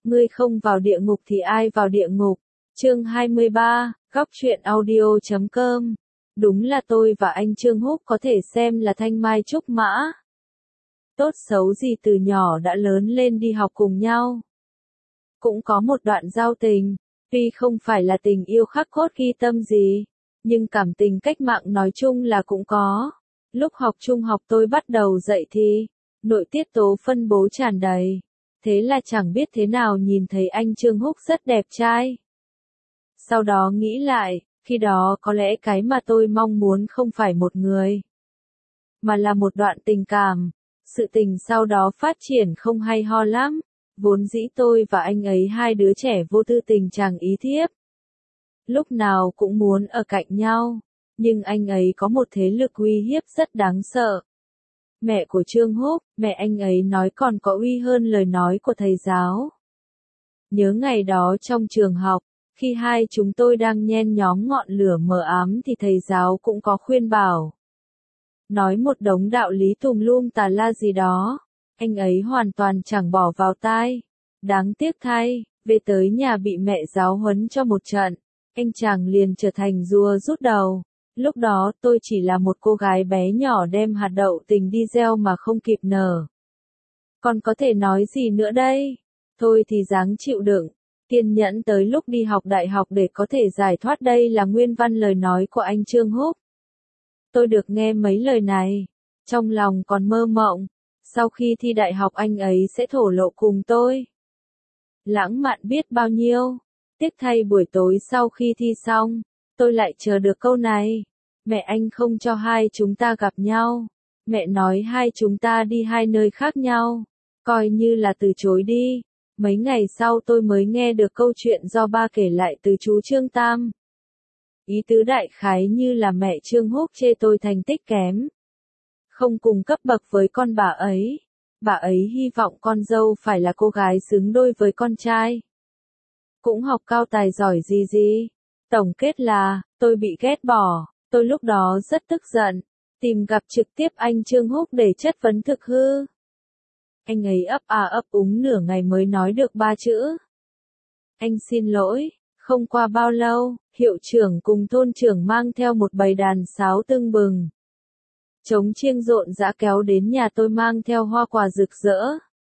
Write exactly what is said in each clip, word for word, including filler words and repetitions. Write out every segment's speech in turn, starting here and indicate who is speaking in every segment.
Speaker 1: Ngươi không vào địa ngục thì ai vào địa ngục? Chương hai mươi ba, góc truyện audio chấm com. Đúng là tôi và anh Trương Húc có thể xem là thanh mai trúc mã. Tốt xấu gì từ nhỏ đã lớn lên đi học cùng nhau. Cũng có một đoạn giao tình, tuy không phải là tình yêu khắc cốt ghi tâm gì, nhưng cảm tình cách mạng nói chung là cũng có. Lúc học trung học tôi bắt đầu dậy thì, nội tiết tố phân bố tràn đầy. Thế là chẳng biết thế nào nhìn thấy anh Trương Húc rất đẹp trai. Sau đó nghĩ lại, khi đó có lẽ cái mà tôi mong muốn không phải một người, mà là một đoạn tình cảm. Sự tình sau đó phát triển không hay ho lắm. Vốn dĩ tôi và anh ấy hai đứa trẻ vô tư tình chàng ý thiếp. Lúc nào cũng muốn ở cạnh nhau. Nhưng anh ấy có một thế lực uy hiếp rất đáng sợ. Mẹ của Trương Húc, mẹ anh ấy nói còn có uy hơn lời nói của thầy giáo. Nhớ ngày đó trong trường học, khi hai chúng tôi đang nhen nhóm ngọn lửa mờ ám thì thầy giáo cũng có khuyên bảo. Nói một đống đạo lý tùm lum tà la gì đó. Anh ấy hoàn toàn chẳng bỏ vào tai. Đáng tiếc thay, về tới nhà bị mẹ giáo huấn cho một trận. Anh chàng liền trở thành rùa rút đầu. Lúc đó tôi chỉ là một cô gái bé nhỏ đem hạt đậu tình đi gieo mà không kịp nở. Còn có thể nói gì nữa đây? Thôi thì ráng chịu đựng. Kiên nhẫn tới lúc đi học đại học để có thể giải thoát. Đây là nguyên văn lời nói của anh Trương Húc. Tôi được nghe mấy lời này. Trong lòng còn mơ mộng. Sau khi thi đại học anh ấy sẽ thổ lộ cùng tôi. Lãng mạn biết bao nhiêu. Tiếc thay buổi tối sau khi thi xong, tôi lại chờ được câu này. Mẹ anh không cho hai chúng ta gặp nhau. Mẹ nói hai chúng ta đi hai nơi khác nhau. Coi như là từ chối đi. Mấy ngày sau tôi mới nghe được câu chuyện do ba kể lại từ chú Trương Tam. Ý tứ đại khái như là mẹ Trương Húc chê tôi thành tích kém. Không cùng cấp bậc với con bà ấy. Bà ấy hy vọng con dâu phải là cô gái xứng đôi với con trai. Cũng học cao tài giỏi gì gì. Tổng kết là, tôi bị ghét bỏ. Tôi lúc đó rất tức giận. Tìm gặp trực tiếp anh Trương Húc để chất vấn thực hư. Anh ấy ấp à ấp úng nửa ngày mới nói được ba chữ. Anh xin lỗi. Không qua bao lâu, hiệu trưởng cùng thôn trưởng mang theo một bầy đàn sáo tưng bừng. Trống chiêng rộn rã kéo đến nhà tôi mang theo hoa quả rực rỡ.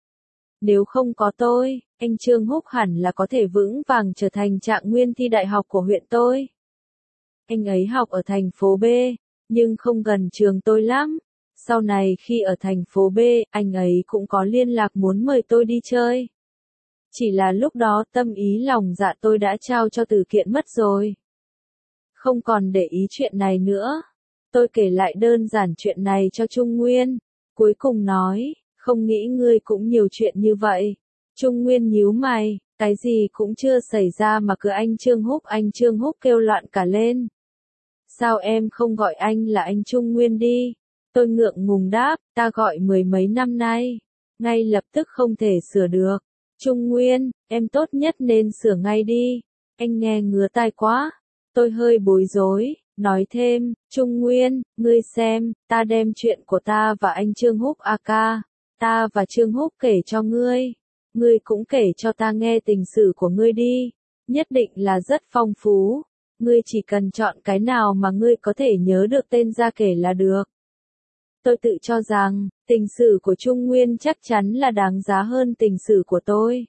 Speaker 1: Nếu không có tôi, anh Trương Húc hẳn là có thể vững vàng trở thành trạng nguyên thi đại học của huyện tôi. Anh ấy học ở thành phố B, nhưng không gần trường tôi lắm. Sau này khi ở thành phố B, anh ấy cũng có liên lạc muốn mời tôi đi chơi. Chỉ là lúc đó tâm ý lòng dạ tôi đã trao cho từ kiện mất rồi. Không còn để ý chuyện này nữa. Tôi kể lại đơn giản chuyện này cho Trung Nguyên. Cuối cùng nói, không nghĩ ngươi cũng nhiều chuyện như vậy. Trung Nguyên nhíu mày, cái gì cũng chưa xảy ra mà cứ anh Trương Húc anh Trương Húc kêu loạn cả lên. Sao em không gọi anh là anh Trung Nguyên đi? Tôi ngượng ngùng đáp, ta gọi mười mấy năm nay. Ngay lập tức không thể sửa được. Trung Nguyên, em tốt nhất nên sửa ngay đi. Anh nghe ngứa tai quá. Tôi hơi bối rối, nói thêm, Trung Nguyên, ngươi xem, ta đem chuyện của ta và anh Trương Húc a ca, ta và Trương Húc kể cho ngươi. Ngươi cũng kể cho ta nghe tình sử của ngươi đi. Nhất định là rất phong phú. Ngươi chỉ cần chọn cái nào mà ngươi có thể nhớ được tên ra kể là được. Tôi tự cho rằng, tình sử của Trung Nguyên chắc chắn là đáng giá hơn tình sử của tôi.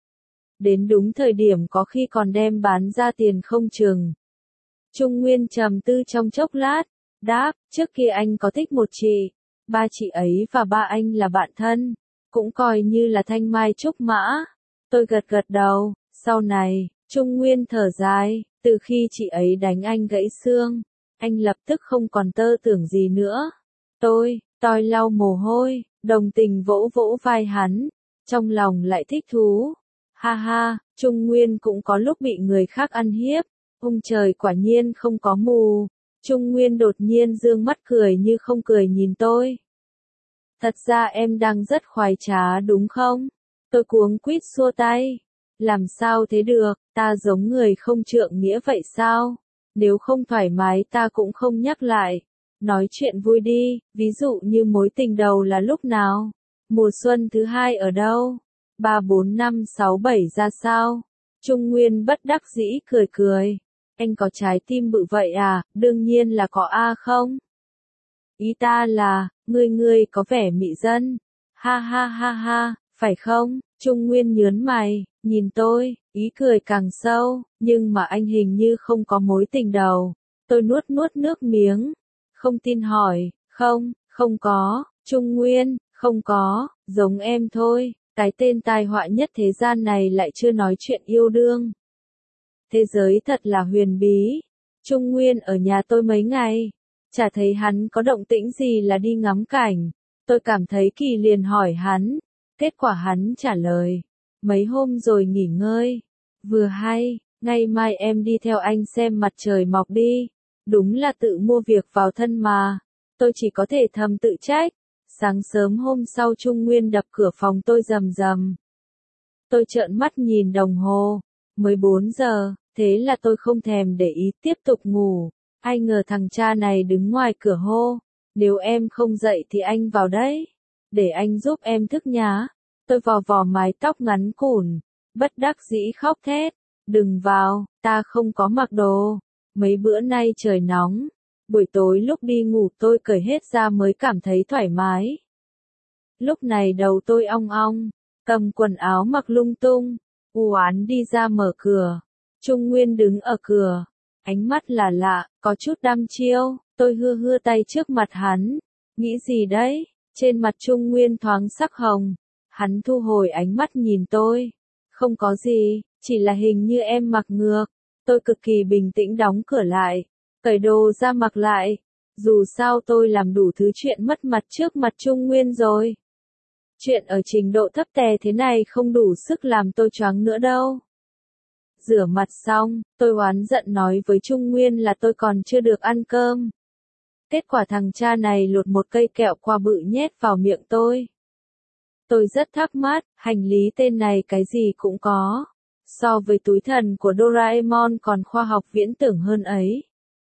Speaker 1: Đến đúng thời điểm có khi còn đem bán ra tiền không chừng. Trung Nguyên trầm tư trong chốc lát, đáp, trước kia anh có thích một chị. Ba chị ấy và ba anh là bạn thân, cũng coi như là thanh mai trúc mã. Tôi gật gật đầu, sau này, Trung Nguyên thở dài, từ khi chị ấy đánh anh gãy xương, anh lập tức không còn tơ tưởng gì nữa. Tôi, tôi lau mồ hôi, đồng tình vỗ vỗ vai hắn, trong lòng lại thích thú. Ha ha, Trung Nguyên cũng có lúc bị người khác ăn hiếp. Ông trời quả nhiên không có mù. Trung Nguyên đột nhiên dương mắt cười như không cười nhìn tôi. Thật ra em đang rất khoái trá đúng không? Tôi cuống quýt xua tay. Làm sao thế được, ta giống người không trượng nghĩa vậy sao? Nếu không thoải mái ta cũng không nhắc lại. Nói chuyện vui đi, ví dụ như mối tình đầu là lúc nào? Mùa xuân thứ hai ở đâu? ba bốn năm sáu bảy ra sao? Trung Nguyên bất đắc dĩ cười cười. Anh có trái tim bự vậy à? Đương nhiên là có a không? Ý ta là, ngươi ngươi có vẻ mị dân. Ha ha ha ha, phải không? Trung Nguyên nhớn mày, nhìn tôi, ý cười càng sâu, nhưng mà anh hình như không có mối tình đầu. Tôi nuốt nuốt nước miếng, không tin hỏi, không, không có, Trung Nguyên, không có, giống em thôi, cái tên tai họa nhất thế gian này lại chưa nói chuyện yêu đương. Thế giới thật là huyền bí. Trung Nguyên ở nhà tôi mấy ngày, chả thấy hắn có động tĩnh gì là đi ngắm cảnh. Tôi cảm thấy kỳ liền hỏi hắn, kết quả hắn trả lời, mấy hôm rồi nghỉ ngơi. Vừa hay, ngày mai em đi theo anh xem mặt trời mọc đi. Đúng là tự mua việc vào thân mà. Tôi chỉ có thể thầm tự trách. Sáng sớm hôm sau Trung Nguyên đập cửa phòng tôi rầm rầm. Tôi trợn mắt nhìn đồng hồ, mới bốn giờ, thế là tôi không thèm để ý tiếp tục ngủ. Ai ngờ thằng cha này đứng ngoài cửa hô, nếu em không dậy thì anh vào đấy, để anh giúp em thức nhá. Tôi vò vò mái tóc ngắn cùn, bất đắc dĩ khóc thét, đừng vào, ta không có mặc đồ, mấy bữa nay trời nóng, buổi tối lúc đi ngủ tôi cởi hết ra mới cảm thấy thoải mái. Lúc này đầu tôi ong ong, cầm quần áo mặc lung tung, u oán đi ra mở cửa. Trung Nguyên đứng ở cửa, ánh mắt là lạ, có chút đăm chiêu, tôi hưa hưa tay trước mặt hắn. Nghĩ gì đấy? Trên mặt Trung Nguyên thoáng sắc hồng. Hắn thu hồi ánh mắt nhìn tôi. Không có gì, chỉ là hình như em mặc ngược. Tôi cực kỳ bình tĩnh đóng cửa lại, cởi đồ ra mặc lại. Dù sao tôi làm đủ thứ chuyện mất mặt trước mặt Trung Nguyên rồi. Chuyện ở trình độ thấp tè thế này không đủ sức làm tôi choáng nữa đâu. Rửa mặt xong, tôi oán giận nói với Trung Nguyên là tôi còn chưa được ăn cơm. Kết quả thằng cha này lột một cây kẹo qua bự nhét vào miệng tôi. Tôi rất thắc mắc, hành lý tên này cái gì cũng có. So với túi thần của Doraemon còn khoa học viễn tưởng hơn ấy.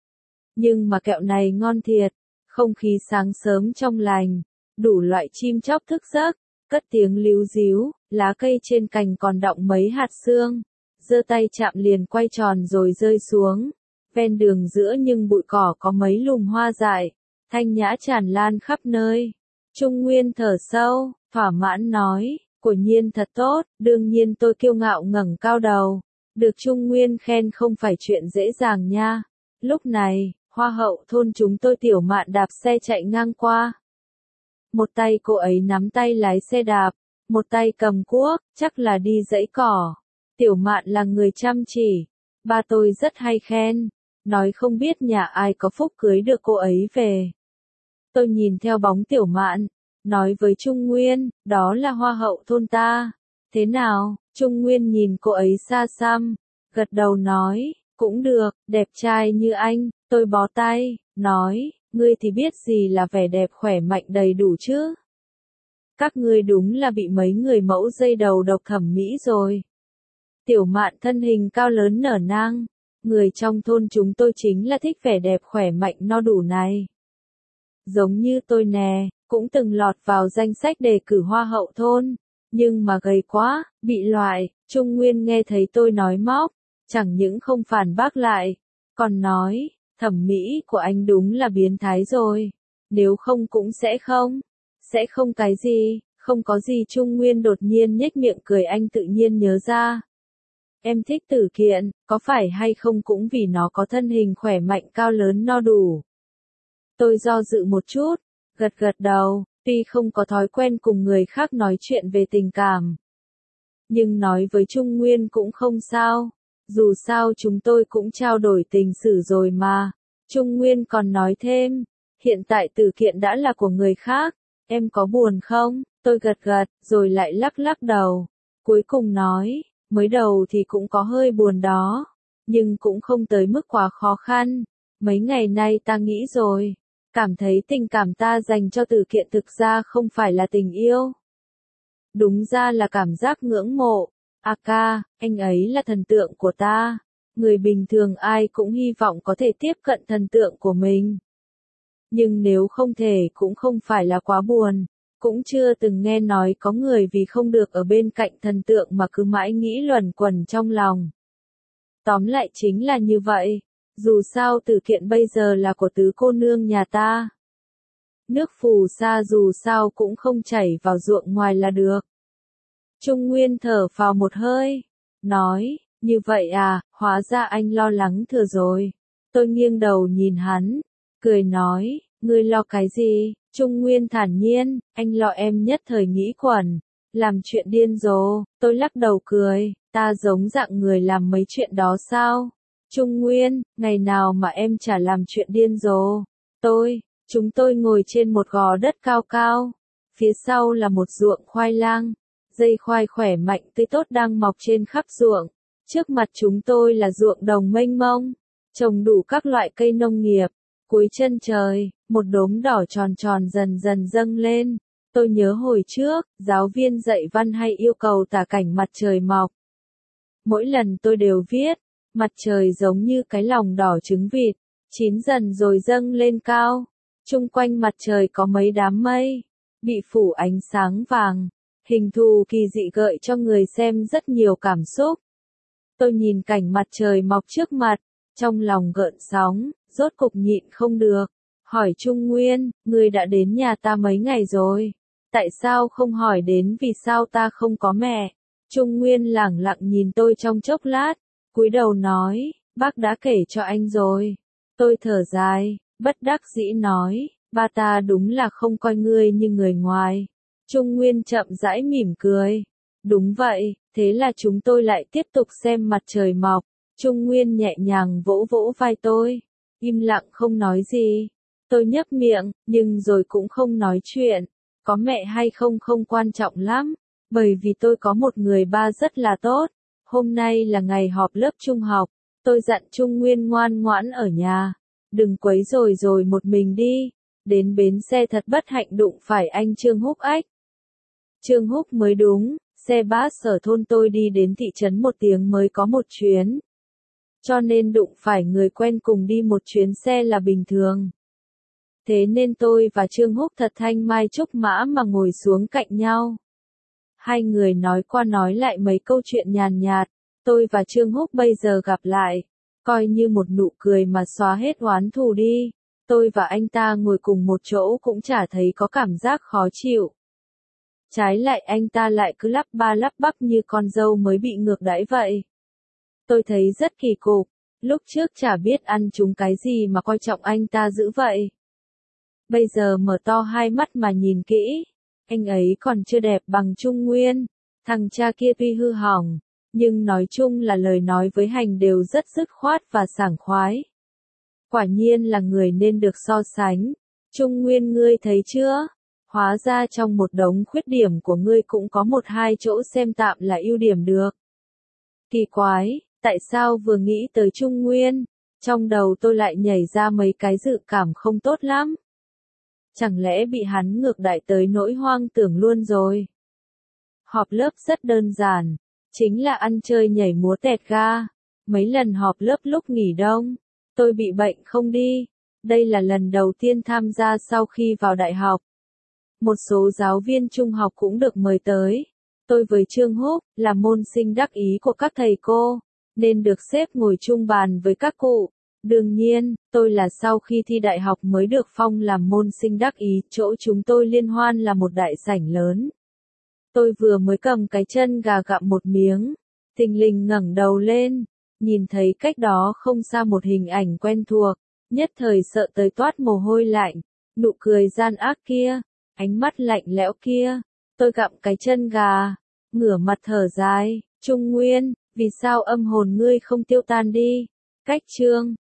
Speaker 1: Nhưng mà kẹo này ngon thiệt, không khí sáng sớm trong lành, đủ loại chim chóc thức giấc, cất tiếng líu ríu, lá cây trên cành còn đọng mấy hạt sương. Giơ tay chạm liền quay tròn rồi rơi xuống. Ven đường giữa nhưng bụi cỏ có mấy lùm hoa dại, thanh nhã tràn lan khắp nơi. Trung Nguyên thở sâu, thỏa mãn nói, quả nhiên thật tốt, đương nhiên tôi kiêu ngạo ngẩng cao đầu. Được Trung Nguyên khen không phải chuyện dễ dàng nha. Lúc này, hoa hậu thôn chúng tôi Tiểu Mạn đạp xe chạy ngang qua. Một tay cô ấy nắm tay lái xe đạp, một tay cầm cuốc, chắc là đi dãy cỏ. Tiểu Mạn là người chăm chỉ, ba tôi rất hay khen, nói không biết nhà ai có phúc cưới được cô ấy về. Tôi nhìn theo bóng Tiểu Mạn, nói với Trung Nguyên, đó là hoa hậu thôn ta. Thế nào? Trung Nguyên nhìn cô ấy xa xăm, gật đầu nói, cũng được, đẹp trai như anh. Tôi bó tay, nói, ngươi thì biết gì là vẻ đẹp khỏe mạnh đầy đủ chứ? Các ngươi đúng là bị mấy người mẫu dây đầu độc thẩm mỹ rồi. Tiểu Mạn thân hình cao lớn nở nang, người trong thôn chúng tôi chính là thích vẻ đẹp khỏe mạnh no đủ này. Giống như tôi nè, cũng từng lọt vào danh sách đề cử hoa hậu thôn, nhưng mà gầy quá, bị loại. Trung Nguyên nghe thấy tôi nói móc, chẳng những không phản bác lại, còn nói, thẩm mỹ của anh đúng là biến thái rồi, nếu không cũng sẽ không, sẽ không cái gì, không có gì. Trung Nguyên đột nhiên nhếch miệng cười, anh tự nhiên nhớ ra. Em thích Tử Kiện, có phải hay không cũng vì nó có thân hình khỏe mạnh cao lớn no đủ. Tôi do dự một chút, gật gật đầu, tuy không có thói quen cùng người khác nói chuyện về tình cảm. Nhưng nói với Trung Nguyên cũng không sao, dù sao chúng tôi cũng trao đổi tình sử rồi mà. Trung Nguyên còn nói thêm, hiện tại Tử Kiện đã là của người khác, em có buồn không? Tôi gật gật, rồi lại lắc lắc đầu. Cuối cùng nói, mới đầu thì cũng có hơi buồn đó, nhưng cũng không tới mức quá khó khăn. Mấy ngày nay ta nghĩ rồi, cảm thấy tình cảm ta dành cho Tử Kiện thực ra không phải là tình yêu. Đúng ra là cảm giác ngưỡng mộ. A ca, anh ấy là thần tượng của ta. Người bình thường ai cũng hy vọng có thể tiếp cận thần tượng của mình. Nhưng nếu không thể cũng không phải là quá buồn. cũng chưa từng nghe nói có người vì không được ở bên cạnh thần tượng mà cứ mãi nghĩ luẩn quẩn trong lòng. Tóm lại chính là như vậy, dù sao từ kiện bây giờ là của tứ cô nương nhà ta. Nước phù sa dù sao cũng không chảy vào ruộng ngoài là được. Trung Nguyên thở phào một hơi, nói, như vậy à, hóa ra anh lo lắng thừa rồi. Tôi nghiêng đầu nhìn hắn, cười nói, ngươi lo cái gì? Trung Nguyên thản nhiên, anh lo em nhất thời nghĩ quẩn, làm chuyện điên rồ. Tôi lắc đầu cười, ta giống dạng người làm mấy chuyện đó sao? Trung Nguyên, ngày nào mà em chả làm chuyện điên rồ. Tôi, chúng tôi ngồi trên một gò đất cao cao, phía sau là một ruộng khoai lang, dây khoai khỏe mạnh tươi tốt đang mọc trên khắp ruộng. Trước mặt chúng tôi là ruộng đồng mênh mông, trồng đủ các loại cây nông nghiệp. Cuối chân trời, một đốm đỏ tròn tròn dần dần dâng lên. Tôi nhớ hồi trước, giáo viên dạy văn hay yêu cầu tả cảnh mặt trời mọc. Mỗi lần tôi đều viết, mặt trời giống như cái lòng đỏ trứng vịt, chín dần rồi dâng lên cao. Chung quanh mặt trời có mấy đám mây, bị phủ ánh sáng vàng, hình thù kỳ dị gợi cho người xem rất nhiều cảm xúc. Tôi nhìn cảnh mặt trời mọc trước mặt, trong lòng gợn sóng, rốt cục nhịn không được. Hỏi Trung Nguyên, ngươi đã đến nhà ta mấy ngày rồi? Tại sao không hỏi đến vì sao ta không có mẹ? Trung Nguyên lẳng lặng nhìn tôi trong chốc lát, cúi đầu nói, bác đã kể cho anh rồi. Tôi thở dài, bất đắc dĩ nói, ba ta đúng là không coi ngươi như người ngoài. Trung Nguyên chậm rãi mỉm cười. Đúng vậy, thế là chúng tôi lại tiếp tục xem mặt trời mọc. Trung Nguyên nhẹ nhàng vỗ vỗ vai tôi, im lặng không nói gì. Tôi nhếch miệng, nhưng rồi cũng không nói chuyện. Có mẹ hay không không quan trọng lắm, bởi vì tôi có một người ba rất là tốt. Hôm nay là ngày họp lớp trung học, tôi dặn Trung Nguyên ngoan ngoãn ở nhà, đừng quấy rối rồi một mình đi. Đến bến xe thật bất hạnh đụng phải anh Trương Húc Ách. Trương Húc mới đúng, xe bus ở thôn tôi đi đến thị trấn một tiếng mới có một chuyến. Cho nên đụng phải người quen cùng đi một chuyến xe là bình thường. Thế nên tôi và Trương Húc thật thanh mai trúc mã mà ngồi xuống cạnh nhau. Hai người nói qua nói lại mấy câu chuyện nhàn nhạt, tôi và Trương Húc bây giờ gặp lại, coi như một nụ cười mà xóa hết oán thù đi. Tôi và anh ta ngồi cùng một chỗ cũng chả thấy có cảm giác khó chịu. Trái lại anh ta lại cứ lắp ba lắp bắp như con dâu mới bị ngược đãi vậy. Tôi thấy rất kỳ cục, lúc trước chả biết ăn trúng cái gì mà coi trọng anh ta dữ vậy. Bây giờ mở to hai mắt mà nhìn kỹ, anh ấy còn chưa đẹp bằng Trung Nguyên, thằng cha kia tuy hư hỏng, nhưng nói chung là lời nói với hành đều rất dứt khoát và sảng khoái. Quả nhiên là người nên được so sánh. Trung Nguyên ngươi thấy chưa? Hóa ra trong một đống khuyết điểm của ngươi cũng có một hai chỗ xem tạm là ưu điểm được. Kỳ quái, tại sao vừa nghĩ tới Trung Nguyên, trong đầu tôi lại nhảy ra mấy cái dự cảm không tốt lắm. Chẳng lẽ bị hắn ngược đãi tới nỗi hoang tưởng luôn rồi? Họp lớp rất đơn giản, chính là ăn chơi nhảy múa tẹt ga. Mấy lần họp lớp lúc nghỉ đông, tôi bị bệnh không đi. Đây là lần đầu tiên tham gia sau khi vào đại học. Một số giáo viên trung học cũng được mời tới. Tôi với Trương Húc, là môn sinh đắc ý của các thầy cô, nên được xếp ngồi chung bàn với các cụ. Đương nhiên, tôi là sau khi thi đại học mới được phong làm môn sinh đắc ý, chỗ chúng tôi liên hoan là một đại sảnh lớn. Tôi vừa mới cầm cái chân gà gặm một miếng, thình lình ngẩng đầu lên, nhìn thấy cách đó không xa một hình ảnh quen thuộc, nhất thời sợ tới toát mồ hôi lạnh, nụ cười gian ác kia, ánh mắt lạnh lẽo kia. Tôi gặm cái chân gà, ngửa mặt thở dài, Trung Nguyên, vì sao âm hồn ngươi không tiêu tan đi? Cách chương